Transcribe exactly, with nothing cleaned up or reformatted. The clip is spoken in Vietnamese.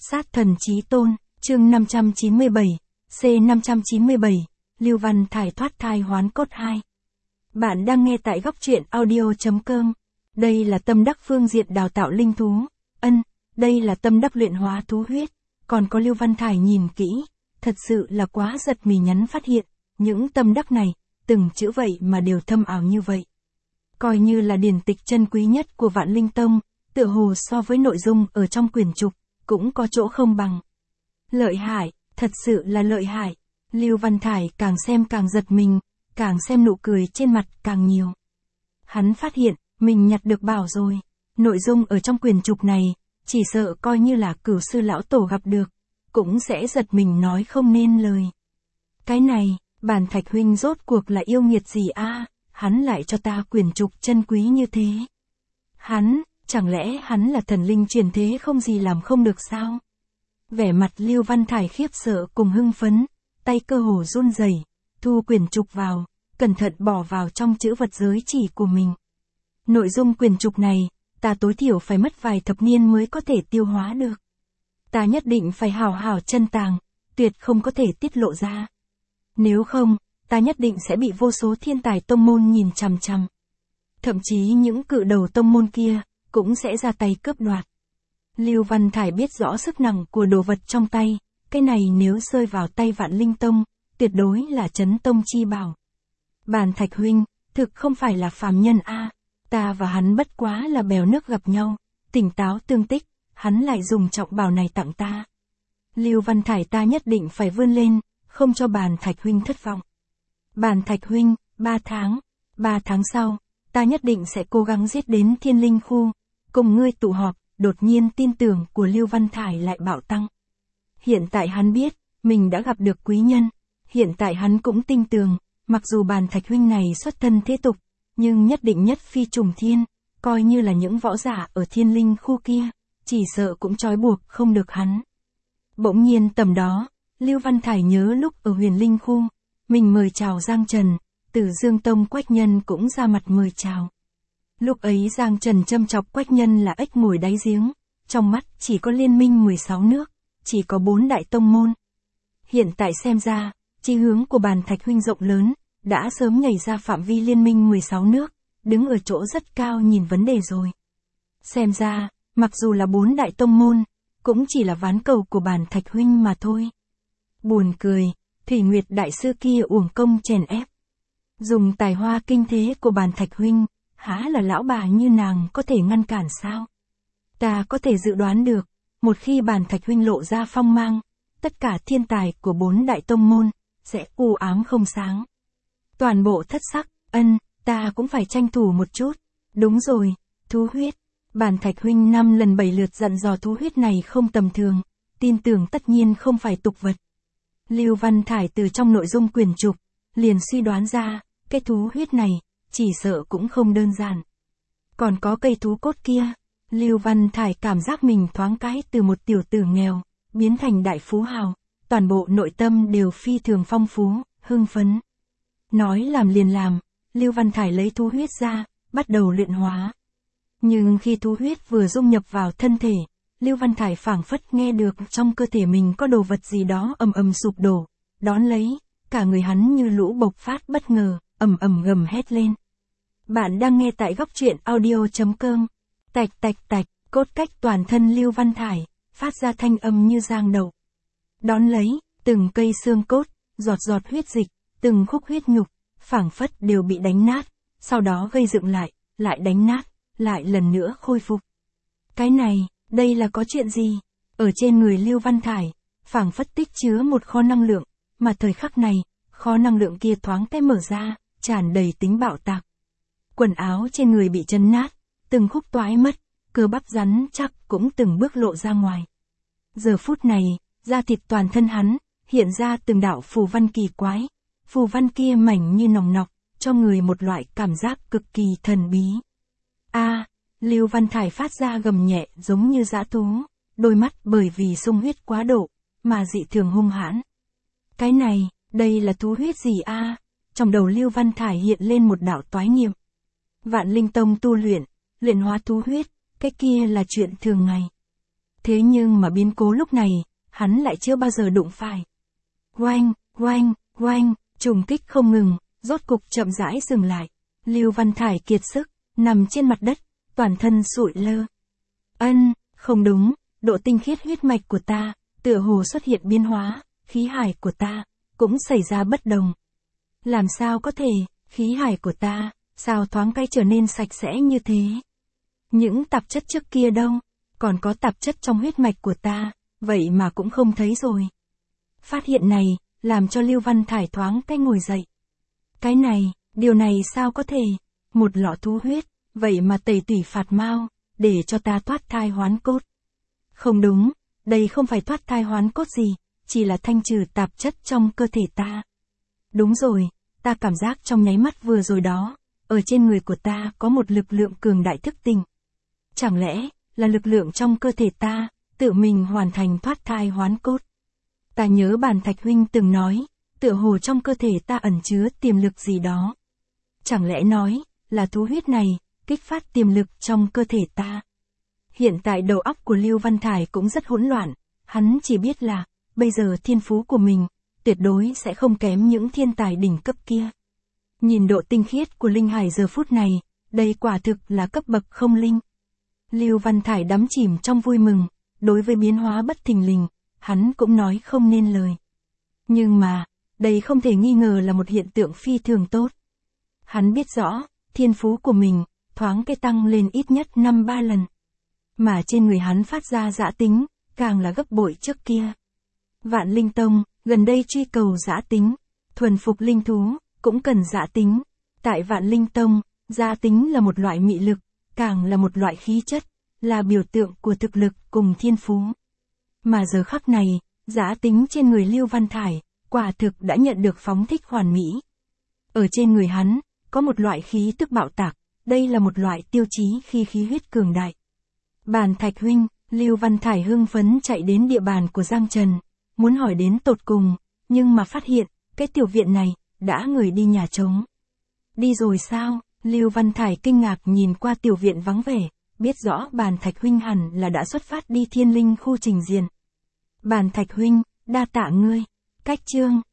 Sát thần chí tôn, chương năm trăm chín mươi bảy, C năm trăm chín mươi bảy, Lưu Văn Thải thoát thai hoán cốt hai. Bạn đang nghe tại góc truyện audio.com. Đây là tâm đắc phương diện đào tạo linh thú. Ân, đây là tâm đắc luyện hóa thú huyết. Còn có Lưu Văn Thải nhìn kỹ, thật sự là quá giật mình nhắn phát hiện, những tâm đắc này, từng chữ vậy mà đều thâm ảo như vậy. Coi như là điển tịch chân quý nhất của Vạn Linh Tông, tựa hồ so với nội dung ở trong quyển trục, cũng có chỗ không bằng. Lợi hại, thật sự là lợi hại. Lưu Văn Thải càng xem càng giật mình, càng xem nụ cười trên mặt càng nhiều. Hắn phát hiện, mình nhặt được bảo rồi. Nội dung ở trong quyển trục này, chỉ sợ coi như là cửu sư lão tổ gặp được, cũng sẽ giật mình nói không nên lời. Cái này, Bàn Thạch huynh rốt cuộc là yêu nghiệt gì a? Hắn lại cho ta quyển trục chân quý như thế. Hắn, chẳng lẽ hắn là thần linh truyền thế không gì làm không được sao? Vẻ mặt Lưu Văn Thải khiếp sợ cùng hưng phấn, tay cơ hồ run rẩy, thu quyển trục vào, cẩn thận bỏ vào trong chữ vật giới chỉ của mình. Nội dung quyển trục này, ta tối thiểu phải mất vài thập niên mới có thể tiêu hóa được. Ta nhất định phải hào hào chân tàng, tuyệt không có thể tiết lộ ra. Nếu không, ta nhất định sẽ bị vô số thiên tài tông môn nhìn chằm chằm. Thậm chí những cự đầu tông môn kia, cũng sẽ ra tay cướp đoạt. Lưu Văn Thải biết rõ sức nặng của đồ vật trong tay, cái này nếu rơi vào tay Vạn Linh Tông, tuyệt đối là chấn tông chi bảo. Bàn Thạch huynh, thực không phải là phàm nhân a, ta và hắn bất quá là bèo nước gặp nhau, tỉnh táo tương tích, hắn lại dùng trọng bảo này tặng ta. Lưu Văn Thải ta nhất định phải vươn lên, không cho Bàn Thạch huynh thất vọng. Bàn Thạch huynh, ba tháng, ba tháng sau, ta nhất định sẽ cố gắng giết đến Thiên Linh khu, cùng ngươi tụ họp. Đột nhiên tin tưởng của Lưu Văn Thải lại bạo tăng. Hiện tại hắn biết, mình đã gặp được quý nhân. Hiện tại hắn cũng tin tưởng, mặc dù Bàn Thạch huynh này xuất thân thế tục, nhưng nhất định nhất phi trùng thiên, coi như là những võ giả ở Thiên Linh khu kia, chỉ sợ cũng trói buộc không được hắn. Bỗng nhiên tầm đó, Lưu Văn Thải nhớ lúc ở Huyền Linh khu, mình mời chào Giang Trần, Tử Dương Tông Quách Nhân cũng ra mặt mời chào. Lúc ấy Giang Trần châm chọc Quách Nhân là ếch ngồi đáy giếng, trong mắt chỉ có liên minh mười sáu nước, chỉ có bốn đại tông môn. Hiện tại xem ra, chí hướng của Bàn Thạch huynh rộng lớn, đã sớm nhảy ra phạm vi liên minh mười sáu nước, đứng ở chỗ rất cao nhìn vấn đề rồi. Xem ra, mặc dù là bốn đại tông môn, cũng chỉ là ván cầu của Bàn Thạch huynh mà thôi. Buồn cười, Thủy Nguyệt đại sư kia uổng công chèn ép. Dùng tài hoa kinh thế của Bàn Thạch huynh, há là lão bà như nàng có thể ngăn cản sao? Ta có thể dự đoán được, một khi Bàn Thạch huynh lộ ra phong mang, tất cả thiên tài của bốn đại tông môn, sẽ u ám không sáng. Toàn bộ thất sắc, ân, ta cũng phải tranh thủ một chút. Đúng rồi, thú huyết. Bàn Thạch huynh năm lần bảy lượt dặn dò thú huyết này không tầm thường, tin tưởng tất nhiên không phải tục vật. Lưu Văn Thải từ trong nội dung quyển trục, liền suy đoán ra, cái thú huyết này, chỉ sợ cũng không đơn giản. Còn có cây thú cốt kia, Lưu Văn Thải cảm giác mình thoáng cái từ một tiểu tử nghèo, biến thành đại phú hào, toàn bộ nội tâm đều phi thường phong phú, hưng phấn. Nói làm liền làm, Lưu Văn Thải lấy thú huyết ra, bắt đầu luyện hóa. Nhưng khi thú huyết vừa dung nhập vào thân thể, Lưu Văn Thải phảng phất nghe được trong cơ thể mình có đồ vật gì đó ầm ầm sụp đổ, đón lấy, cả người hắn như lũ bộc phát bất ngờ, ầm ầm gầm hét lên. Bạn đang nghe tại góc truyện audio.com. Tạch tạch tạch, cốt cách toàn thân Lưu Văn Thải, phát ra thanh âm như giang đậu. Đón lấy, từng cây xương cốt, giọt giọt huyết dịch, từng khúc huyết nhục, phảng phất đều bị đánh nát, sau đó gây dựng lại, lại đánh nát, lại lần nữa khôi phục. Cái này, đây là có chuyện gì? Ở trên người Lưu Văn Thải, phảng phất tích chứa một kho năng lượng, mà thời khắc này, kho năng lượng kia thoáng cái mở ra, tràn đầy tính bạo tạc. Quần áo trên người bị chấn nát, từng khúc toái mất, cơ bắp rắn chắc cũng từng bước lộ ra ngoài. Giờ phút này, da thịt toàn thân hắn, hiện ra từng đạo phù văn kỳ quái. Phù văn kia mảnh như nòng nọc, cho người một loại cảm giác cực kỳ thần bí. A, Lưu Văn Thải phát ra gầm nhẹ giống như dã thú, đôi mắt bởi vì xung huyết quá độ, mà dị thường hung hãn. Cái này, đây là thú huyết gì a? Trong đầu Lưu Văn Thải hiện lên một đạo toái niệm. Vạn Linh Tông tu luyện, luyện hóa thú huyết, cái kia là chuyện thường ngày. Thế nhưng mà biến cố lúc này, hắn lại chưa bao giờ đụng phải. Oanh, oanh, oanh, trùng kích không ngừng, rốt cục chậm rãi dừng lại. Lưu Văn Thải kiệt sức, nằm trên mặt đất, toàn thân sụi lơ. Ân, không đúng, độ tinh khiết huyết mạch của ta, tựa hồ xuất hiện biến hóa, khí hải của ta, cũng xảy ra bất đồng. Làm sao có thể, khí hải của ta, sao thoáng cái trở nên sạch sẽ như thế? Những tạp chất trước kia đâu, còn có tạp chất trong huyết mạch của ta, vậy mà cũng không thấy rồi. Phát hiện này, làm cho Lưu Văn Thải thoáng cái ngồi dậy. Cái này, điều này sao có thể, một lọ thú huyết, vậy mà tẩy tủy phạt mau, để cho ta thoát thai hoán cốt. Không đúng, đây không phải thoát thai hoán cốt gì, chỉ là thanh trừ tạp chất trong cơ thể ta. Đúng rồi, ta cảm giác trong nháy mắt vừa rồi đó, ở trên người của ta có một lực lượng cường đại thức tỉnh. Chẳng lẽ, là lực lượng trong cơ thể ta, tự mình hoàn thành thoát thai hoán cốt. Ta nhớ Bàn Thạch huynh từng nói, tựa hồ trong cơ thể ta ẩn chứa tiềm lực gì đó. Chẳng lẽ nói, là thú huyết này, kích phát tiềm lực trong cơ thể ta. Hiện tại đầu óc của Lưu Văn Thải cũng rất hỗn loạn, hắn chỉ biết là, bây giờ thiên phú của mình, tuyệt đối sẽ không kém những thiên tài đỉnh cấp kia. Nhìn độ tinh khiết của linh hải giờ phút này, đây quả thực là cấp bậc không linh. Lưu Văn Thải đắm chìm trong vui mừng, đối với biến hóa bất thình lình, hắn cũng nói không nên lời. Nhưng mà, đây không thể nghi ngờ là một hiện tượng phi thường tốt. Hắn biết rõ, thiên phú của mình, thoáng cái tăng lên ít nhất năm ba lần. Mà trên người hắn phát ra dã tính, càng là gấp bội trước kia. Vạn Linh Tông, gần đây truy cầu dã tính, thuần phục linh thú, cũng cần dã tính. Tại Vạn Linh Tông, dã tính là một loại mị lực, càng là một loại khí chất, là biểu tượng của thực lực cùng thiên phú. Mà giờ khắc này, dã tính trên người Lưu Văn Thải, quả thực đã nhận được phóng thích hoàn mỹ. Ở trên người hắn, có một loại khí tức bạo tạc, đây là một loại tiêu chí khi khí huyết cường đại. Bàn Thạch huynh, Lưu Văn Thải hưng phấn chạy đến địa bàn của Giang Trần, muốn hỏi đến tột cùng, nhưng mà phát hiện, cái tiểu viện này, đã người đi nhà trống. Đi rồi sao? Lưu Văn Thải kinh ngạc nhìn qua tiểu viện vắng vẻ, biết rõ Bàn Thạch huynh hẳn là đã xuất phát đi Thiên Linh khu trình diện. Bàn Thạch huynh, đa tạ ngươi. Cách chương